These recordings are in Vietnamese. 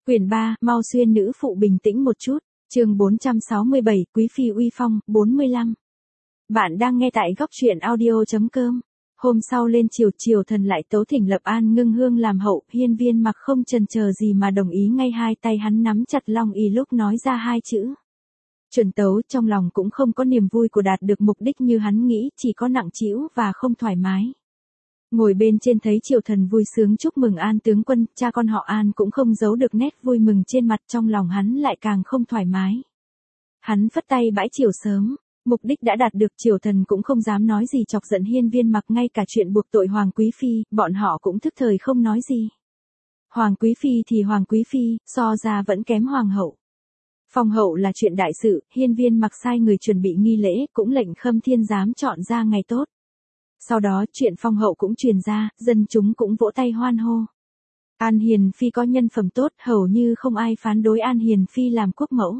Quyển 3, mau xuyên nữ phụ bình tĩnh một chút. Chương 467, Quý phi uy phong, 45. Bạn đang nghe tại góc truyện audio.com. Hôm sau lên triều thần lại tấu thỉnh lập An Ngưng Hương làm hậu, Hiên Viên Mặc không chần chờ gì mà đồng ý ngay, hai tay hắn nắm chặt long y lúc nói ra hai chữ. Chuẩn tấu, trong lòng cũng không có niềm vui của đạt được mục đích như hắn nghĩ, chỉ có nặng trĩu và không thoải mái. Ngồi bên trên thấy triều thần vui sướng chúc mừng An tướng quân, cha con họ An cũng không giấu được nét vui mừng trên mặt, trong lòng hắn lại càng không thoải mái. Hắn phất tay bãi triều sớm, mục đích đã đạt được, triều thần cũng không dám nói gì chọc giận Hiên Viên Mặc, ngay cả chuyện buộc tội Hoàng Quý Phi, bọn họ cũng thức thời không nói gì. Hoàng Quý Phi thì Hoàng Quý Phi, so ra vẫn kém Hoàng hậu. Phong hậu là chuyện đại sự, Hiên Viên Mặc sai người chuẩn bị nghi lễ, cũng lệnh Khâm Thiên Giám chọn ra ngày tốt. Sau đó chuyện phong hậu cũng truyền ra, dân chúng cũng vỗ tay hoan hô. An Hiền Phi có nhân phẩm tốt, hầu như không ai phán đối An Hiền Phi làm quốc mẫu.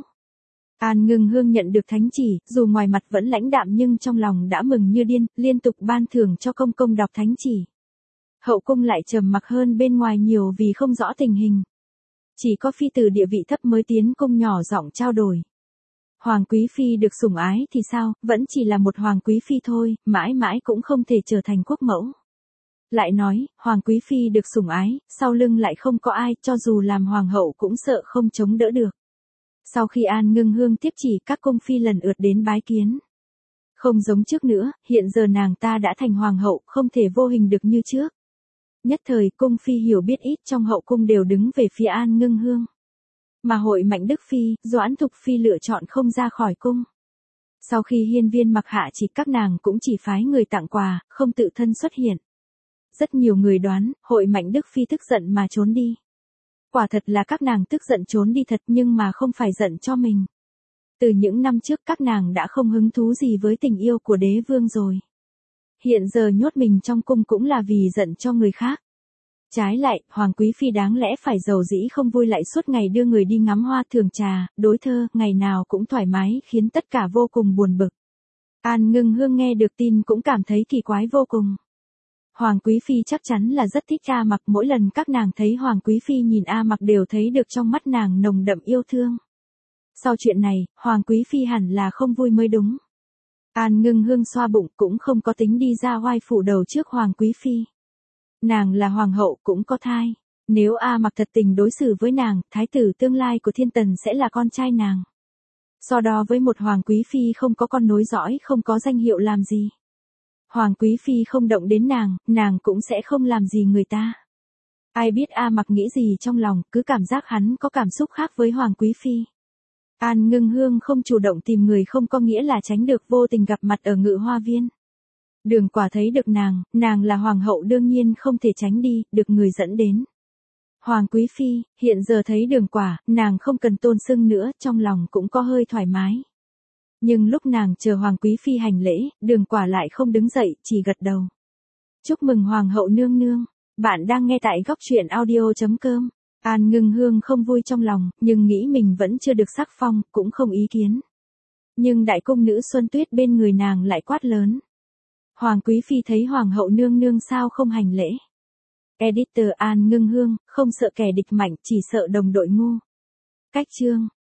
An Ngưng Hương nhận được thánh chỉ, dù ngoài mặt vẫn lãnh đạm nhưng trong lòng đã mừng như điên, liên tục ban thưởng cho công công đọc thánh chỉ. Hậu cung lại trầm mặc hơn bên ngoài nhiều vì không rõ tình hình. Chỉ có phi tử địa vị thấp mới tiến cung nhỏ giọng trao đổi. Hoàng Quý Phi được sủng ái thì sao, vẫn chỉ là một Hoàng Quý Phi thôi, mãi mãi cũng không thể trở thành quốc mẫu. Lại nói, Hoàng Quý Phi được sủng ái, sau lưng lại không có ai, cho dù làm hoàng hậu cũng sợ không chống đỡ được. Sau khi An Ngưng Hương tiếp chỉ, các cung phi lần lượt đến bái kiến. Không giống trước nữa, hiện giờ nàng ta đã thành hoàng hậu, không thể vô hình được như trước. Nhất thời, cung phi hiểu biết ít trong hậu cung đều đứng về phía An Ngưng Hương. Mà Hội Mạnh Đức Phi, Doãn Thục Phi lựa chọn không ra khỏi cung. Sau khi Hiên Viên Mặc hạ chỉ, các nàng cũng chỉ phái người tặng quà, không tự thân xuất hiện. Rất nhiều người đoán, Hội Mạnh Đức Phi tức giận mà trốn đi. Quả thật là các nàng tức giận trốn đi thật, nhưng mà không phải giận cho mình. Từ những năm trước các nàng đã không hứng thú gì với tình yêu của đế vương rồi. Hiện giờ nhốt mình trong cung cũng là vì giận cho người khác. Trái lại, Hoàng Quý Phi đáng lẽ phải giàu dĩ không vui lại suốt ngày đưa người đi ngắm hoa thưởng trà, đối thơ, ngày nào cũng thoải mái, khiến tất cả vô cùng buồn bực. An Ngưng Hương nghe được tin cũng cảm thấy kỳ quái vô cùng. Hoàng Quý Phi chắc chắn là rất thích A Mặc, mỗi lần các nàng thấy Hoàng Quý Phi nhìn A Mặc đều thấy được trong mắt nàng nồng đậm yêu thương. Sau chuyện này, Hoàng Quý Phi hẳn là không vui mới đúng. An Ngưng Hương xoa bụng, cũng không có tính đi ra oai phủ đầu trước Hoàng Quý Phi. Nàng là hoàng hậu cũng có thai. Nếu A Mặc thật tình đối xử với nàng, thái tử tương lai của thiên tần sẽ là con trai nàng. So đo với một Hoàng Quý Phi không có con nối dõi, không có danh hiệu làm gì. Hoàng Quý Phi không động đến nàng cũng sẽ không làm gì người ta. Ai biết A Mặc nghĩ gì trong lòng, cứ cảm giác hắn có cảm xúc khác với Hoàng Quý Phi. An Ngưng Hương không chủ động tìm người không có nghĩa là tránh được vô tình gặp mặt ở Ngự Hoa Viên. Đường Quả thấy được nàng là hoàng hậu đương nhiên không thể tránh đi, được người dẫn đến. Hoàng Quý Phi, hiện giờ thấy Đường Quả, nàng không cần tôn xưng nữa, trong lòng cũng có hơi thoải mái. Nhưng lúc nàng chờ Hoàng Quý Phi hành lễ, Đường Quả lại không đứng dậy, chỉ gật đầu. Chúc mừng Hoàng hậu nương nương, bạn đang nghe tại góc truyện audio.com. An Ngưng Hương không vui trong lòng, nhưng nghĩ mình vẫn chưa được sắc phong, cũng không ý kiến. Nhưng đại cung nữ Xuân Tuyết bên người nàng lại quát lớn. Hoàng Quý Phi thấy Hoàng hậu nương nương sao không hành lễ. Editor An Ngưng Hương, không sợ kẻ địch mạnh, chỉ sợ đồng đội ngu. Cách chương.